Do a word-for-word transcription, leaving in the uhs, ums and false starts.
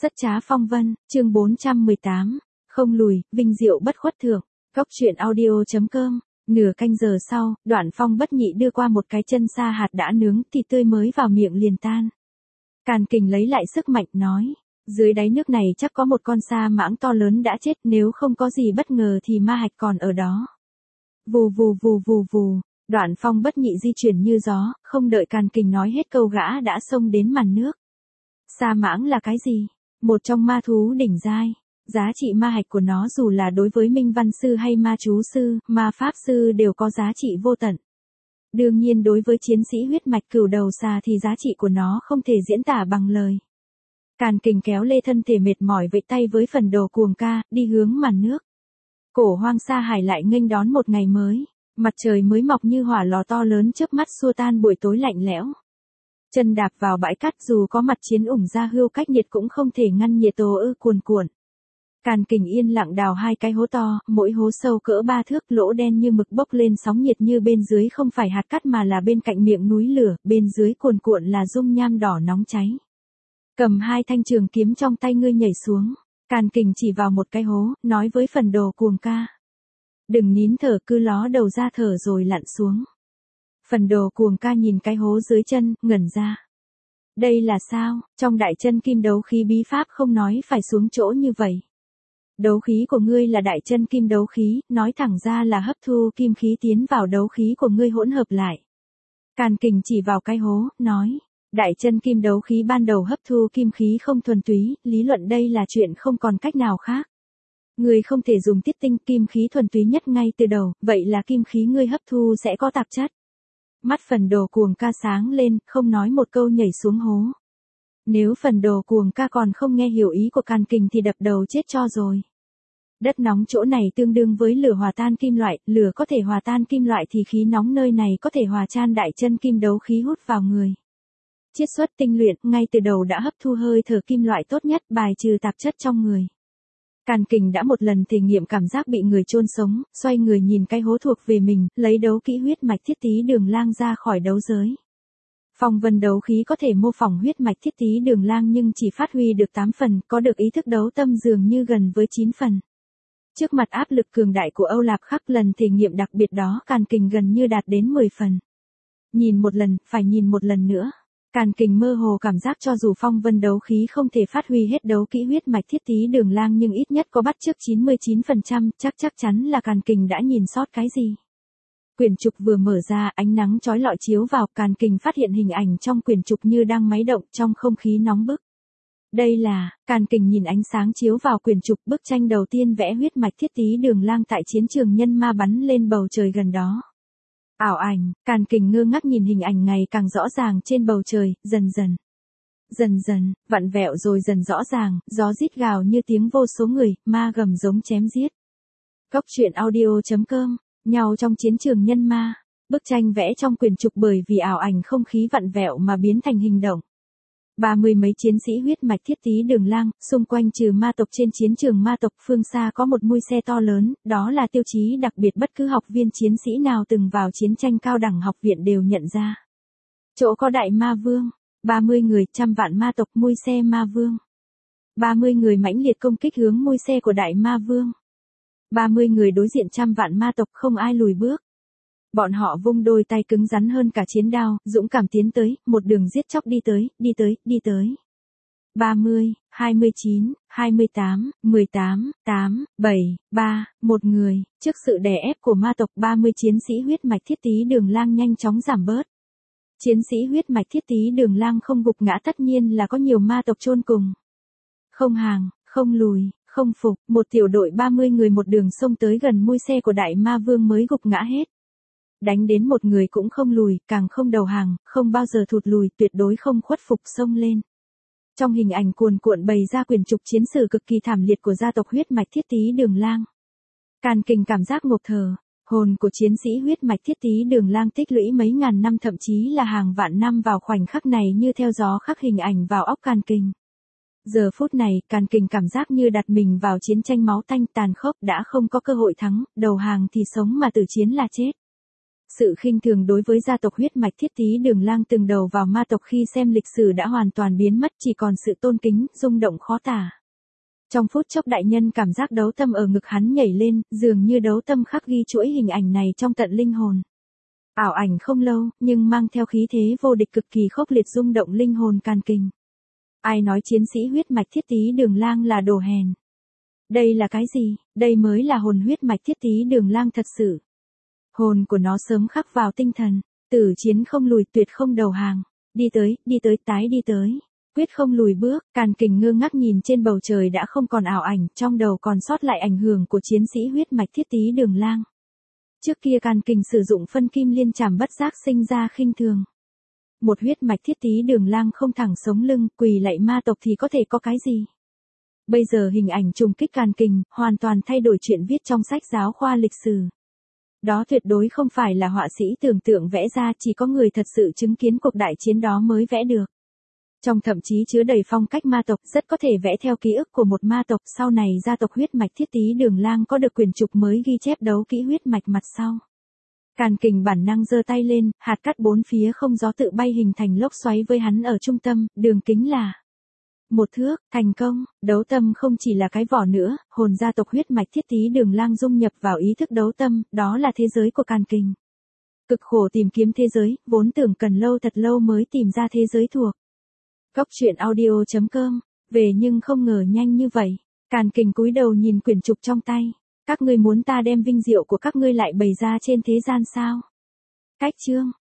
Rất trá phong vân, chương bốn trăm mười tám, không lùi, vinh diệu bất khuất thượng. Góc truyện audio.com. Nửa canh giờ sau, Đoạn Phong bất nhị đưa qua một cái chân sa hạt đã nướng thì tươi mới vào miệng liền tan. Càn Kình lấy lại sức mạnh nói, dưới đáy nước này chắc có một con sa mãng to lớn đã chết, nếu không có gì bất ngờ thì ma hạch còn ở đó. Vù vù vù vù vù, Đoạn Phong bất nhị di chuyển như gió, không đợi Càn Kình nói hết câu gã đã xông đến màn nước. Sa mãng là cái gì? Một trong ma thú đỉnh giai. Giá trị ma hạch của nó dù là đối với minh văn sư hay ma chú sư, ma pháp sư đều có giá trị vô tận. Đương nhiên đối với chiến sĩ huyết mạch cửu đầu xà thì giá trị của nó không thể diễn tả bằng lời. Càn Kình kéo lê thân thể mệt mỏi vẫy tay với phần đồ cuồng ca, đi hướng màn nước. Cổ hoang sa hải lại nghênh đón một ngày mới. Mặt trời mới mọc như hỏa lò to lớn chớp mắt xua tan buổi tối lạnh lẽo. Chân đạp vào bãi cát dù có mặt chiến ủng ra hưu cách nhiệt cũng không thể ngăn nhiệt tố ư cuồn cuộn. Càn Kình yên lặng đào hai cái hố to, mỗi hố sâu cỡ ba thước, lỗ đen như mực bốc lên sóng nhiệt như bên dưới không phải hạt cát mà là bên cạnh miệng núi lửa, bên dưới cuồn cuộn là dung nham đỏ nóng cháy. Cầm hai thanh trường kiếm trong tay ngươi nhảy xuống. Càn Kình chỉ vào một cái hố, nói với phần đồ cuồng ca. Đừng nín thở, cứ ló đầu ra thở rồi lặn xuống. Phần đồ cuồng ca nhìn cái hố dưới chân, ngẩn ra. Đây là sao, trong đại chân kim đấu khí bí pháp không nói phải xuống chỗ như vậy. Đấu khí của ngươi là đại chân kim đấu khí, nói thẳng ra là hấp thu kim khí tiến vào đấu khí của ngươi hỗn hợp lại. Càn Kình chỉ vào cái hố, nói, đại chân kim đấu khí ban đầu hấp thu kim khí không thuần túy, lý luận đây là chuyện không còn cách nào khác. Ngươi không thể dùng tiết tinh kim khí thuần túy nhất ngay từ đầu, vậy là kim khí ngươi hấp thu sẽ có tạp chất. Mắt phần đồ cuồng ca sáng lên, không nói một câu nhảy xuống hố. Nếu phần đồ cuồng ca còn không nghe hiểu ý của Càn Kình thì đập đầu chết cho rồi. Đất nóng chỗ này tương đương với lửa hòa tan kim loại, lửa có thể hòa tan kim loại thì khí nóng nơi này có thể hòa tan đại chân kim đấu khí hút vào người. Chiết xuất tinh luyện, ngay từ đầu đã hấp thu hơi thở kim loại tốt nhất, bài trừ tạp chất trong người. Càn Kình đã một lần thể nghiệm cảm giác bị người chôn sống, xoay người nhìn cái hố thuộc về mình, lấy đấu kỹ huyết mạch thiết tí đường lang ra khỏi đấu giới. Phong vân đấu khí có thể mô phỏng huyết mạch thiết tí đường lang nhưng chỉ phát huy được tám phần, có được ý thức đấu tâm dường như gần với chín phần. Trước mặt áp lực cường đại của Âu Lạp Khắc, lần thể nghiệm đặc biệt đó Càn Kình gần như đạt đến mười phần. Nhìn một lần, phải nhìn một lần nữa. Càn Kình mơ hồ cảm giác cho dù phong vân đấu khí không thể phát huy hết đấu kỹ huyết mạch thiết tí đường lang nhưng ít nhất có bắt chước chín mươi chín phần trăm, chắc chắc chắn là Càn Kình đã nhìn sót cái gì. Quyển trục vừa mở ra, ánh nắng chói lọi chiếu vào, Càn Kình phát hiện hình ảnh trong quyển trục như đang máy động trong không khí nóng bức. Đây là, Càn Kình nhìn ánh sáng chiếu vào quyển trục, bức tranh đầu tiên vẽ huyết mạch thiết tí đường lang tại chiến trường nhân ma bắn lên bầu trời gần đó. Ảo ảnh, Càn Kình ngơ ngác nhìn hình ảnh ngày càng rõ ràng trên bầu trời, dần dần. Dần dần, vặn vẹo rồi dần rõ ràng, gió rít gào như tiếng vô số người, ma gầm giống chém giết. Góc truyện audio.com, nhau trong chiến trường nhân ma, bức tranh vẽ trong quyển trục bởi vì ảo ảnh không khí vặn vẹo mà biến thành hình động. Ba mươi mấy chiến sĩ huyết mạch thiết tí đường lang, xung quanh trừ ma tộc trên chiến trường ma tộc phương xa có một mui xe to lớn, đó là tiêu chí đặc biệt bất cứ học viên chiến sĩ nào từng vào chiến tranh cao đẳng học viện đều nhận ra. Chỗ có đại ma vương, ba mươi người, trăm vạn ma tộc mui xe ma vương. ba mươi người mãnh liệt công kích hướng mui xe của đại ma vương. ba mươi người đối diện trăm vạn ma tộc không ai lùi bước. Bọn họ vung đôi tay cứng rắn hơn cả chiến đao, dũng cảm tiến tới, một đường giết chóc đi tới, đi tới, đi tới. ba mươi, hai mươi chín, hai mươi tám, mười tám, tám, bảy, ba, một người, trước sự đè ép của ma tộc ba mươi chiến sĩ huyết mạch thiết tí đường lang nhanh chóng giảm bớt. Chiến sĩ huyết mạch thiết tí đường lang không gục ngã tất nhiên là có nhiều ma tộc chôn cùng. Không hàng, không lùi, không phục, một tiểu đội ba mươi người một đường xông tới gần mui xe của đại ma vương mới gục ngã hết. Đánh đến một người cũng không lùi, càng không đầu hàng, không bao giờ thụt lùi, tuyệt đối không khuất phục xông lên. Trong hình ảnh cuồn cuộn bày ra quyển trục chiến sử cực kỳ thảm liệt của gia tộc huyết mạch thiết tí đường lang. Càn Kình cảm giác ngộp thở, hồn của chiến sĩ huyết mạch thiết tí đường lang tích lũy mấy ngàn năm thậm chí là hàng vạn năm vào khoảnh khắc này như theo gió khắc hình ảnh vào óc Càn Kình. Giờ phút này, Càn Kình cảm giác như đặt mình vào chiến tranh máu tanh tàn khốc, đã không có cơ hội thắng, đầu hàng thì sống mà tử chiến là chết. Sự khinh thường đối với gia tộc huyết mạch Thiết Tý Đường Lang từng đầu vào ma tộc khi xem lịch sử đã hoàn toàn biến mất, chỉ còn sự tôn kính, rung động khó tả. Trong phút chốc đại nhân cảm giác đấu tâm ở ngực hắn nhảy lên, dường như đấu tâm khắc ghi chuỗi hình ảnh này trong tận linh hồn. Ảo ảnh không lâu, nhưng mang theo khí thế vô địch cực kỳ khốc liệt rung động linh hồn Càn Kình. Ai nói chiến sĩ huyết mạch Thiết Tý Đường Lang là đồ hèn? Đây là cái gì? Đây mới là hồn huyết mạch Thiết Tý Đường Lang thật sự. Hồn của nó sớm khắc vào tinh thần, tử chiến không lùi, tuyệt không đầu hàng. Đi tới, đi tới, tái đi tới. Quyết không lùi bước. Càn Kình ngơ ngác nhìn trên bầu trời đã không còn ảo ảnh, trong đầu còn sót lại ảnh hưởng của chiến sĩ huyết mạch Thiết Tý Đường Lang. Trước kia Càn Kình sử dụng phân kim liên chảm bất giác sinh ra khinh thường. Một huyết mạch Thiết Tý Đường Lang không thẳng sống lưng, quỳ lạy ma tộc thì có thể có cái gì? Bây giờ hình ảnh trùng kích Càn Kình, hoàn toàn thay đổi chuyện viết trong sách giáo khoa lịch sử. Đó tuyệt đối không phải là họa sĩ tưởng tượng vẽ ra, chỉ có người thật sự chứng kiến cuộc đại chiến đó mới vẽ được. Trong thậm chí chứa đầy phong cách ma tộc, rất có thể vẽ theo ký ức của một ma tộc. Sau này gia tộc huyết mạch Thiết Tý Đường Lang có được quyển trục mới ghi chép đấu kỹ huyết mạch mặt sau. Càn Kình bản năng giơ tay lên, hạt cát bốn phía không gió tự bay hình thành lốc xoáy với hắn ở trung tâm, đường kính là một thước. Thành công. Đấu tâm không chỉ là cái vỏ nữa, hồn gia tộc huyết mạch Thiết Tý Đường Lang dung nhập vào ý thức đấu tâm, đó là thế giới của Càn Kình. Cực khổ tìm kiếm thế giới, vốn tưởng cần lâu thật lâu mới tìm ra thế giới thuộc. Góc truyện audio chấm com, về nhưng không ngờ nhanh như vậy. Càn Kình cúi đầu nhìn quyển trục trong tay. Các ngươi muốn ta đem vinh diệu của các ngươi lại bày ra trên thế gian sao? Cách chương.